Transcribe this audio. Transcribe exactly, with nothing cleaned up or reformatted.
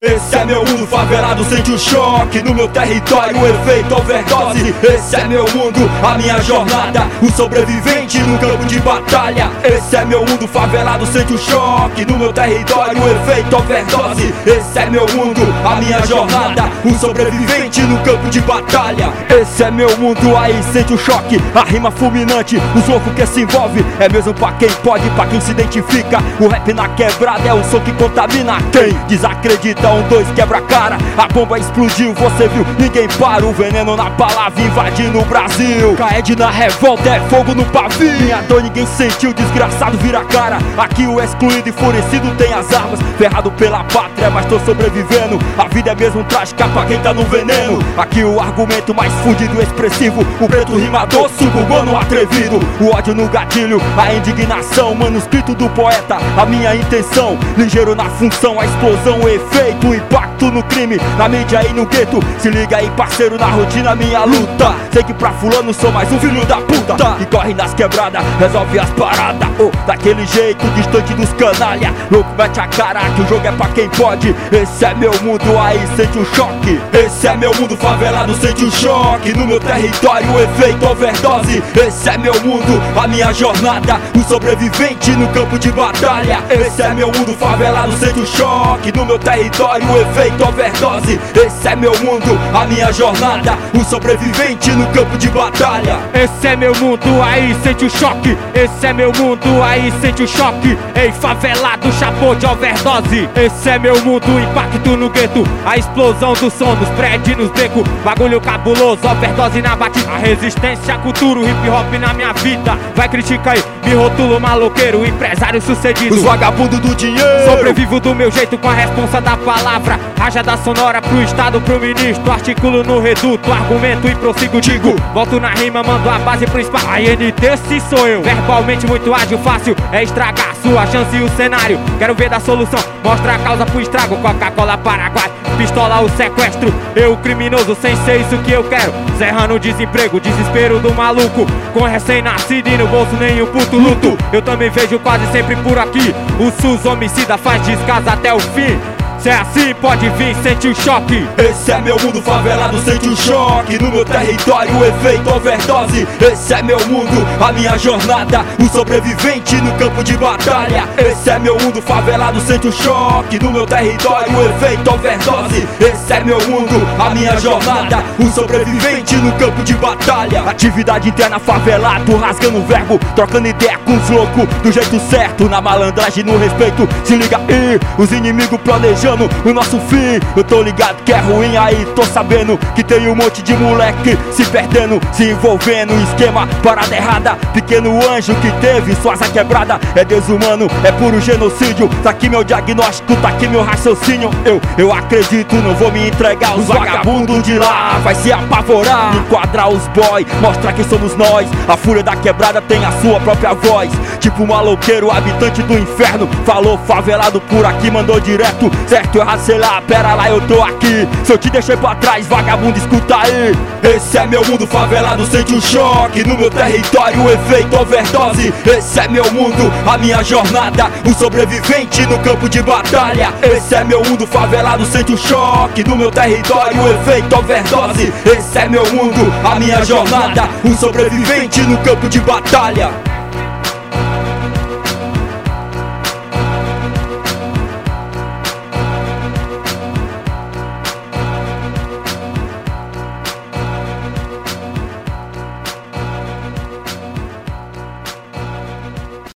Esse é meu mundo, favelado sente o choque. No meu território, o efeito overdose. Esse é meu mundo, a minha jornada, o sobrevivente no campo de batalha. Esse é meu mundo, favelado sente o choque. No meu território, o efeito overdose. Esse é meu mundo, a minha jornada, o sobrevivente no campo de batalha. Esse é meu mundo, aí sente o choque. A rima fulminante, os loucos que se envolve. É mesmo pra quem pode, pra quem se identifica. O rap na quebrada é o som que contamina. Quem desacredita, um, dois, quebra a cara. A bomba explodiu, você viu, ninguém para. O veneno na palavra invadindo o Brasil. Caed na revolta, é fogo no pavio. Minha dor ninguém sentiu, desgraçado vira a cara. Aqui o excluído e enfurecido tem as armas. Ferrado pela pátria, mas tô sobrevivendo. A vida é mesmo trágica pra quem tá no veneno. Aqui o argumento mais fudido e expressivo. O preto rimador, suburbano atrevido. O ódio no gatilho, a indignação. Manuscrito do poeta, a minha intenção. Ligeiro na função, a explosão, o efeito, o impacto no crime, na mídia e no gueto. Se liga aí parceiro, na rotina minha luta. Sei que pra fulano sou mais um filho da puta que corre nas quebradas, resolve as paradas, oh, daquele jeito distante dos canalha. Louco mete a cara que o jogo é pra quem pode. Esse é meu mundo, aí sente o choque. Esse é meu mundo, favelado sente o choque. No meu território, o efeito overdose. Esse é meu mundo, a minha jornada, o sobrevivente no campo de batalha. Esse é meu mundo, favelado sente o choque. No meu território, o efeito overdose. Esse é meu mundo, a minha jornada, o sobrevivente no campo de batalha. Esse é meu mundo, aí sente o choque. Esse é meu mundo, aí sente o choque. Ei, favelado, chapou de overdose. Esse é meu mundo, impacto no gueto. A explosão do som dos prédios nos becos. Bagulho cabuloso, overdose na batida. A resistência, a cultura, o hip hop na minha vida. Vai criticar aí, me rotulo maloqueiro, empresário sucedido. Os vagabundos do dinheiro. Sobrevivo do meu jeito com a responsa da palavra. Rajada sonora pro estado, pro ministro. Articulo no reduto, argumento e prossigo, digo. Volto na rima, mando a base pro espaço. A N T se sou eu. Verbalmente muito ágil, fácil é estragar sua chance e o cenário. Quero ver da solução, mostra a causa pro estrago. Coca-Cola, Paraguai, pistola, o sequestro. Eu criminoso, sem ser isso que eu quero. Serrando o desemprego, desespero do maluco. Com recém-nascido e no bolso nenhum puto luto. Eu também vejo quase sempre por aqui. O SUS homicida faz descaso até o fim. Se é assim, pode vir, sente o choque. Esse é meu mundo, favelado sente o choque. No meu território, o efeito overdose. Esse é meu mundo, a minha jornada, o sobrevivente no campo de batalha. Esse é meu mundo, favelado sente o choque. No meu território, o efeito overdose. Esse é meu mundo, a minha jornada, o sobrevivente no campo de batalha. Atividade interna, favelado, rasgando o verbo, trocando ideia com os loucos do jeito certo. Na malandragem, no respeito, se liga aí, os inimigos planejando o nosso fim. Eu tô ligado que é ruim, aí tô sabendo que tem um monte de moleque se perdendo, se envolvendo em esquema, parada errada. Pequeno anjo que teve sua asa quebrada. É desumano, é puro genocídio. Tá aqui meu diagnóstico, tá aqui meu raciocínio. Eu, eu acredito, não vou me entregar. Os vagabundos de lá vai se apavorar. Enquadrar os boy, mostrar quem somos nós. A fúria da quebrada tem a sua própria voz. Tipo um maloqueiro, habitante do inferno. Falou favelado por aqui, mandou direto. Certo, errado, sei lá, pera lá, eu tô aqui. Se eu te deixei pra trás, vagabundo, escuta aí. Esse é meu mundo, favelado sente o choque. No meu território, o efeito overdose. Esse é meu mundo, a minha jornada, o sobrevivente no campo de batalha. Esse é meu mundo, favelado sente o choque. No meu território, o efeito overdose. Esse é meu mundo, a minha jornada, o sobrevivente no campo de batalha.